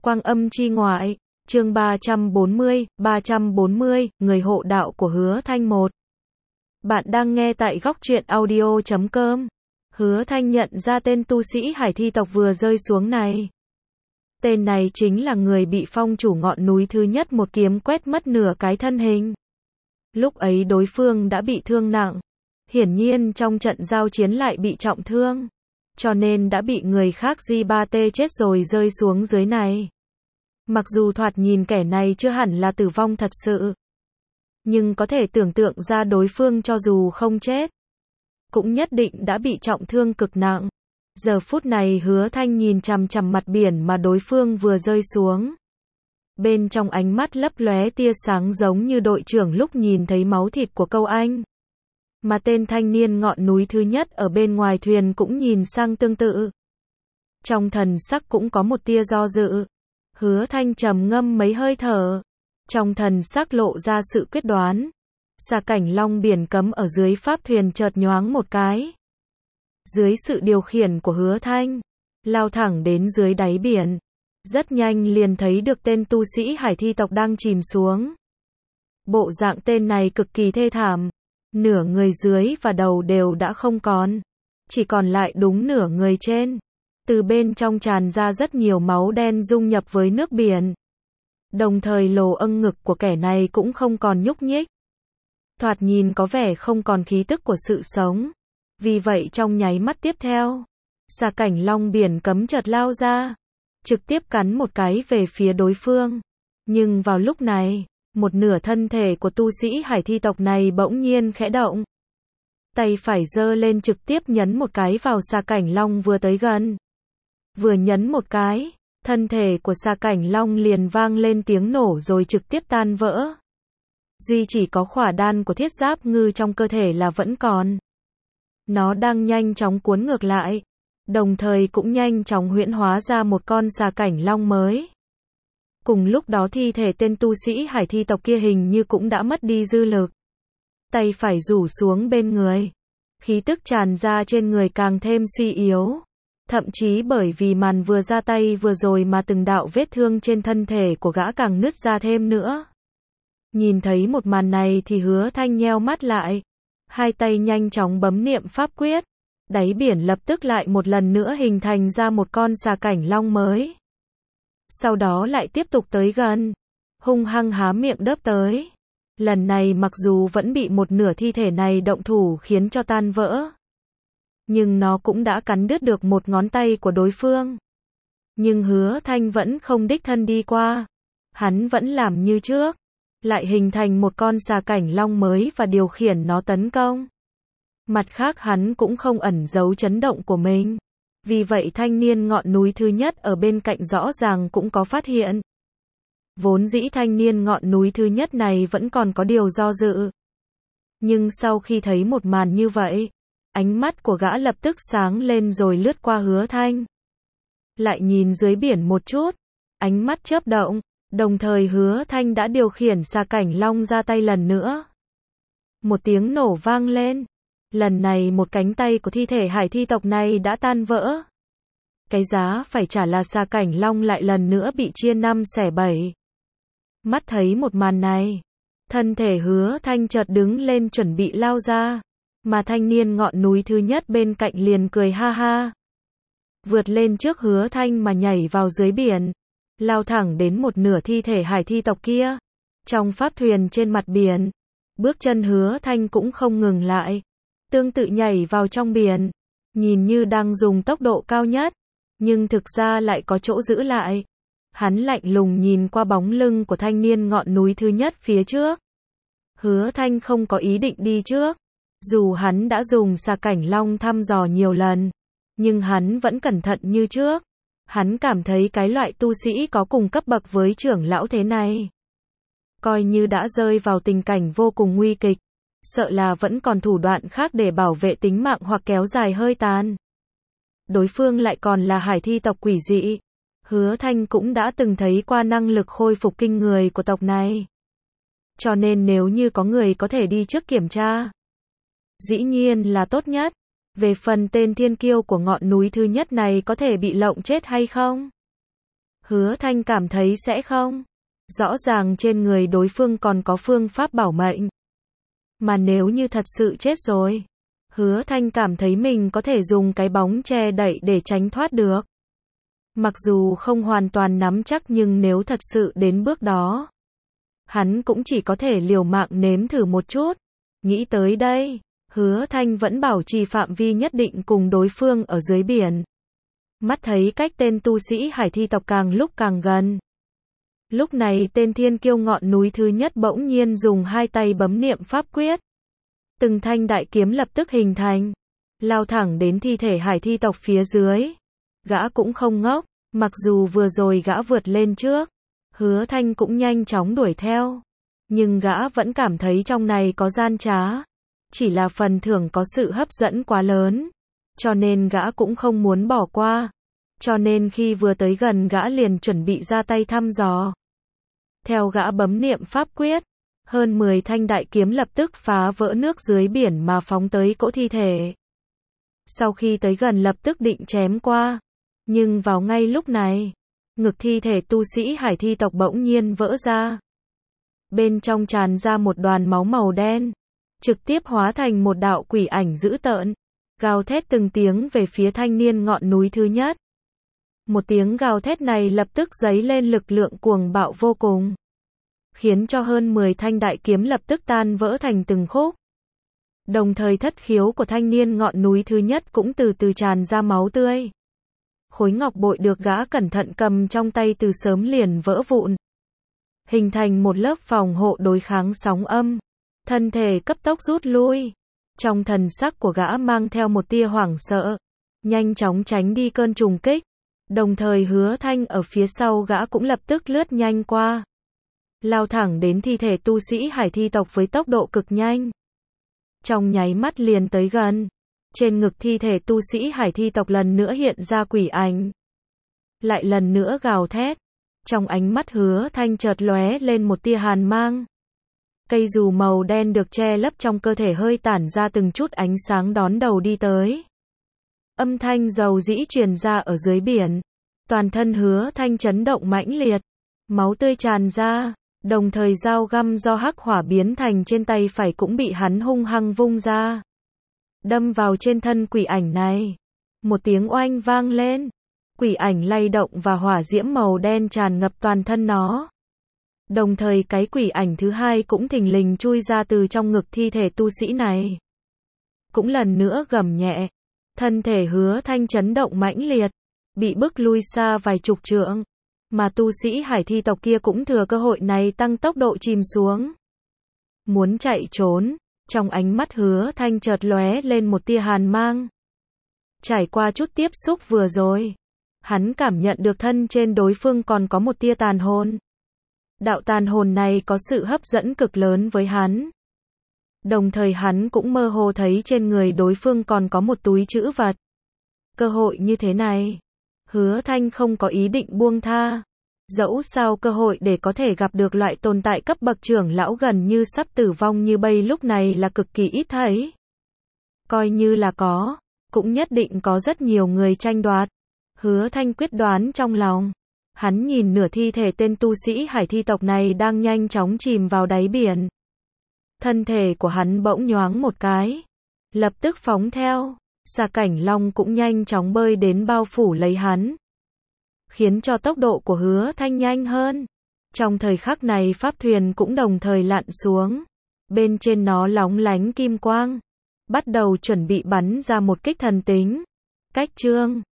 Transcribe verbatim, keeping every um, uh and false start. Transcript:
Quang Âm Chi Ngoại, chương ba trăm bốn mươi, ba trăm bốn mươi, người hộ đạo của Hứa Thanh một. Bạn đang nghe tại góc truyện audio chấm com. Hứa Thanh nhận ra tên tu sĩ hải thi tộc vừa rơi xuống này. Tên này chính là người bị phong chủ ngọn núi thứ nhất một kiếm quét mất nửa cái thân hình. Lúc ấy đối phương đã bị thương nặng. Hiển nhiên trong trận giao chiến lại bị trọng thương. Cho nên đã bị người khác G ba T chết rồi rơi xuống dưới này. Mặc dù thoạt nhìn kẻ này chưa hẳn là tử vong thật sự. Nhưng có thể tưởng tượng ra đối phương cho dù không chết. Cũng nhất định đã bị trọng thương cực nặng. Giờ phút này Hứa Thanh nhìn chằm chằm mặt biển mà đối phương vừa rơi xuống. Bên trong ánh mắt lấp lóe tia sáng giống như đội trưởng lúc nhìn thấy máu thịt của câu anh. Mà tên thanh niên ngọn núi thứ nhất ở bên ngoài thuyền cũng nhìn sang tương tự. Trong thần sắc cũng có một tia do dự. Hứa Thanh trầm ngâm mấy hơi thở. Trong thần sắc lộ ra sự quyết đoán. Xà cảnh long biển cấm ở dưới pháp thuyền chợt nhoáng một cái. Dưới sự điều khiển của Hứa Thanh, lao thẳng đến dưới đáy biển. Rất nhanh liền thấy được tên tu sĩ hải thi tộc đang chìm xuống. Bộ dạng tên này cực kỳ thê thảm. Nửa người dưới và đầu đều đã không còn. Chỉ còn lại đúng nửa người trên. Từ bên trong tràn ra rất nhiều máu đen dung nhập với nước biển. Đồng thời lồ âng ngực của kẻ này cũng không còn nhúc nhích. Thoạt nhìn có vẻ không còn khí tức của sự sống. Vì vậy trong nháy mắt tiếp theo, xà cảnh long biển cấm chợt lao ra. Trực tiếp cắn một cái về phía đối phương. Nhưng vào lúc này, một nửa thân thể của tu sĩ hải thi tộc này bỗng nhiên khẽ động. Tay phải giơ lên trực tiếp nhấn một cái vào xà cảnh long vừa tới gần. Vừa nhấn một cái, thân thể của xà cảnh long liền vang lên tiếng nổ rồi trực tiếp tan vỡ. Duy chỉ có khỏa đan của thiết giáp ngư trong cơ thể là vẫn còn. Nó đang nhanh chóng cuốn ngược lại, đồng thời cũng nhanh chóng huyễn hóa ra một con xà cảnh long mới. Cùng lúc đó thi thể tên tu sĩ hải thi tộc kia hình như cũng đã mất đi dư lực. Tay phải rủ xuống bên người. Khí tức tràn ra trên người càng thêm suy yếu. Thậm chí bởi vì màn vừa ra tay vừa rồi mà từng đạo vết thương trên thân thể của gã càng nứt ra thêm nữa. Nhìn thấy một màn này thì Hứa Thanh nheo mắt lại. Hai tay nhanh chóng bấm niệm pháp quyết. Đáy biển lập tức lại một lần nữa hình thành ra một con xà cảnh long mới. Sau đó lại tiếp tục tới gần. Hung hăng há miệng đớp tới. Lần này mặc dù vẫn bị một nửa thi thể này động thủ khiến cho tan vỡ. Nhưng nó cũng đã cắn đứt được một ngón tay của đối phương. Nhưng Hứa Thanh vẫn không đích thân đi qua. Hắn vẫn làm như trước. Lại hình thành một con xà cảnh long mới và điều khiển nó tấn công. Mặt khác hắn cũng không ẩn giấu chấn động của mình. Vì vậy thanh niên ngọn núi thứ nhất ở bên cạnh rõ ràng cũng có phát hiện. Vốn dĩ thanh niên ngọn núi thứ nhất này vẫn còn có điều do dự. Nhưng sau khi thấy một màn như vậy, ánh mắt của gã lập tức sáng lên rồi lướt qua Hứa Thanh. Lại nhìn dưới biển một chút, ánh mắt chớp động, đồng thời Hứa Thanh đã điều khiển xà cảnh long ra tay lần nữa. Một tiếng nổ vang lên. Lần này một cánh tay của thi thể hải thi tộc này đã tan vỡ. Cái giá phải trả là xà cảnh long lại lần nữa bị chia năm xẻ bảy. Mắt thấy một màn này, thân thể Hứa Thanh chợt đứng lên chuẩn bị lao ra, mà thanh niên ngọn núi thứ nhất bên cạnh liền cười ha ha. Vượt lên trước Hứa Thanh mà nhảy vào dưới biển, lao thẳng đến một nửa thi thể hải thi tộc kia. Trong pháp thuyền trên mặt biển, bước chân Hứa Thanh cũng không ngừng lại. Tương tự nhảy vào trong biển, nhìn như đang dùng tốc độ cao nhất, nhưng thực ra lại có chỗ giữ lại. Hắn lạnh lùng nhìn qua bóng lưng của thanh niên ngọn núi thứ nhất phía trước. Hứa Thanh không có ý định đi trước. Dù hắn đã dùng xà cảnh long thăm dò nhiều lần, nhưng hắn vẫn cẩn thận như trước. Hắn cảm thấy cái loại tu sĩ có cùng cấp bậc với trưởng lão thế này, coi như đã rơi vào tình cảnh vô cùng nguy kịch. Sợ là vẫn còn thủ đoạn khác để bảo vệ tính mạng hoặc kéo dài hơi tàn. Đối phương lại còn là hải thi tộc quỷ dị. Hứa Thanh cũng đã từng thấy qua năng lực khôi phục kinh người của tộc này. Cho nên nếu như có người có thể đi trước kiểm tra, dĩ nhiên là tốt nhất. Về phần tên thiên kiêu của ngọn núi thứ nhất này có thể bị lộng chết hay không, Hứa Thanh cảm thấy sẽ không. Rõ ràng trên người đối phương còn có phương pháp bảo mệnh. Mà nếu như thật sự chết rồi, Hứa Thanh cảm thấy mình có thể dùng cái bóng che đậy để tránh thoát được. Mặc dù không hoàn toàn nắm chắc nhưng nếu thật sự đến bước đó, hắn cũng chỉ có thể liều mạng nếm thử một chút. Nghĩ tới đây, Hứa Thanh vẫn bảo trì phạm vi nhất định cùng đối phương ở dưới biển. Mắt thấy cách tên tu sĩ hải thi tộc càng lúc càng gần. Lúc này tên thiên kiêu ngọn núi thứ nhất bỗng nhiên dùng hai tay bấm niệm pháp quyết. Từng thanh đại kiếm lập tức hình thành, lao thẳng đến thi thể hải thi tộc phía dưới. Gã cũng không ngốc, mặc dù vừa rồi gã vượt lên trước, Hứa Thanh cũng nhanh chóng đuổi theo. Nhưng gã vẫn cảm thấy trong này có gian trá. Chỉ là phần thưởng có sự hấp dẫn quá lớn. Cho nên gã cũng không muốn bỏ qua. Cho nên khi vừa tới gần gã liền chuẩn bị ra tay thăm dò. Theo gã bấm niệm pháp quyết, hơn mười thanh đại kiếm lập tức phá vỡ nước dưới biển mà phóng tới cỗ thi thể. Sau khi tới gần lập tức định chém qua. Nhưng vào ngay lúc này, ngực thi thể tu sĩ hải thi tộc bỗng nhiên vỡ ra. Bên trong tràn ra một đoàn máu màu đen, trực tiếp hóa thành một đạo quỷ ảnh dữ tợn, gào thét từng tiếng về phía thanh niên ngọn núi thứ nhất. Một tiếng gào thét này lập tức dấy lên lực lượng cuồng bạo vô cùng, khiến cho hơn mười thanh đại kiếm lập tức tan vỡ thành từng khúc. Đồng thời thất khiếu của thanh niên ngọn núi thứ nhất cũng từ từ tràn ra máu tươi. Khối ngọc bội được gã cẩn thận cầm trong tay từ sớm liền vỡ vụn, hình thành một lớp phòng hộ đối kháng sóng âm. Thân thể cấp tốc rút lui. Trong thần sắc của gã mang theo một tia hoảng sợ, nhanh chóng tránh đi cơn trùng kích. Đồng thời Hứa Thanh ở phía sau gã cũng lập tức lướt nhanh qua, lao thẳng đến thi thể tu sĩ hải thi tộc với tốc độ cực nhanh. Trong nháy mắt liền tới gần, trên ngực thi thể tu sĩ hải thi tộc lần nữa hiện ra quỷ ảnh, lại lần nữa gào thét. Trong ánh mắt Hứa Thanh chợt lóe lên một tia hàn mang. Cây dù màu đen được che lấp trong cơ thể hơi tản ra từng chút ánh sáng đón đầu đi tới. Âm thanh dầu dĩ truyền ra ở dưới biển. Toàn thân Hứa Thanh chấn động mãnh liệt, máu tươi tràn ra, đồng thời dao găm do hắc hỏa biến thành trên tay phải cũng bị hắn hung hăng vung ra, đâm vào trên thân quỷ ảnh này. Một tiếng oanh vang lên, quỷ ảnh lay động và hỏa diễm màu đen tràn ngập toàn thân nó. Đồng thời cái quỷ ảnh thứ hai cũng thình lình chui ra từ trong ngực thi thể tu sĩ này. Cũng lần nữa gầm nhẹ, thân thể Hứa Thanh chấn động mãnh liệt, bị bức lui xa vài chục trượng. Mà tu sĩ hải thi tộc kia cũng thừa cơ hội này tăng tốc độ chìm xuống, muốn chạy trốn. Trong ánh mắt Hứa Thanh chợt lóe lên một tia hàn mang. Trải qua chút tiếp xúc vừa rồi, hắn cảm nhận được thân trên đối phương còn có một tia tàn hồn. Đạo tàn hồn này có sự hấp dẫn cực lớn với hắn. Đồng thời hắn cũng mơ hồ thấy trên người đối phương còn có một túi trữ vật. Cơ hội như thế này, Hứa Thanh không có ý định buông tha. Dẫu sao cơ hội để có thể gặp được loại tồn tại cấp bậc trưởng lão gần như sắp tử vong như bây lúc này là cực kỳ ít thấy. Coi như là có, cũng nhất định có rất nhiều người tranh đoạt. Hứa Thanh quyết đoán trong lòng. Hắn nhìn nửa thi thể tên tu sĩ hải thi tộc này đang nhanh chóng chìm vào đáy biển. Thân thể của hắn bỗng nhoáng một cái, lập tức phóng theo. Xà Cảnh Long cũng nhanh chóng bơi đến bao phủ lấy hắn, khiến cho tốc độ của Hứa Thanh nhanh hơn. Trong thời khắc này pháp thuyền cũng đồng thời lặn xuống. Bên trên nó lóng lánh kim quang, bắt đầu chuẩn bị bắn ra một kích thần tính. Cách chương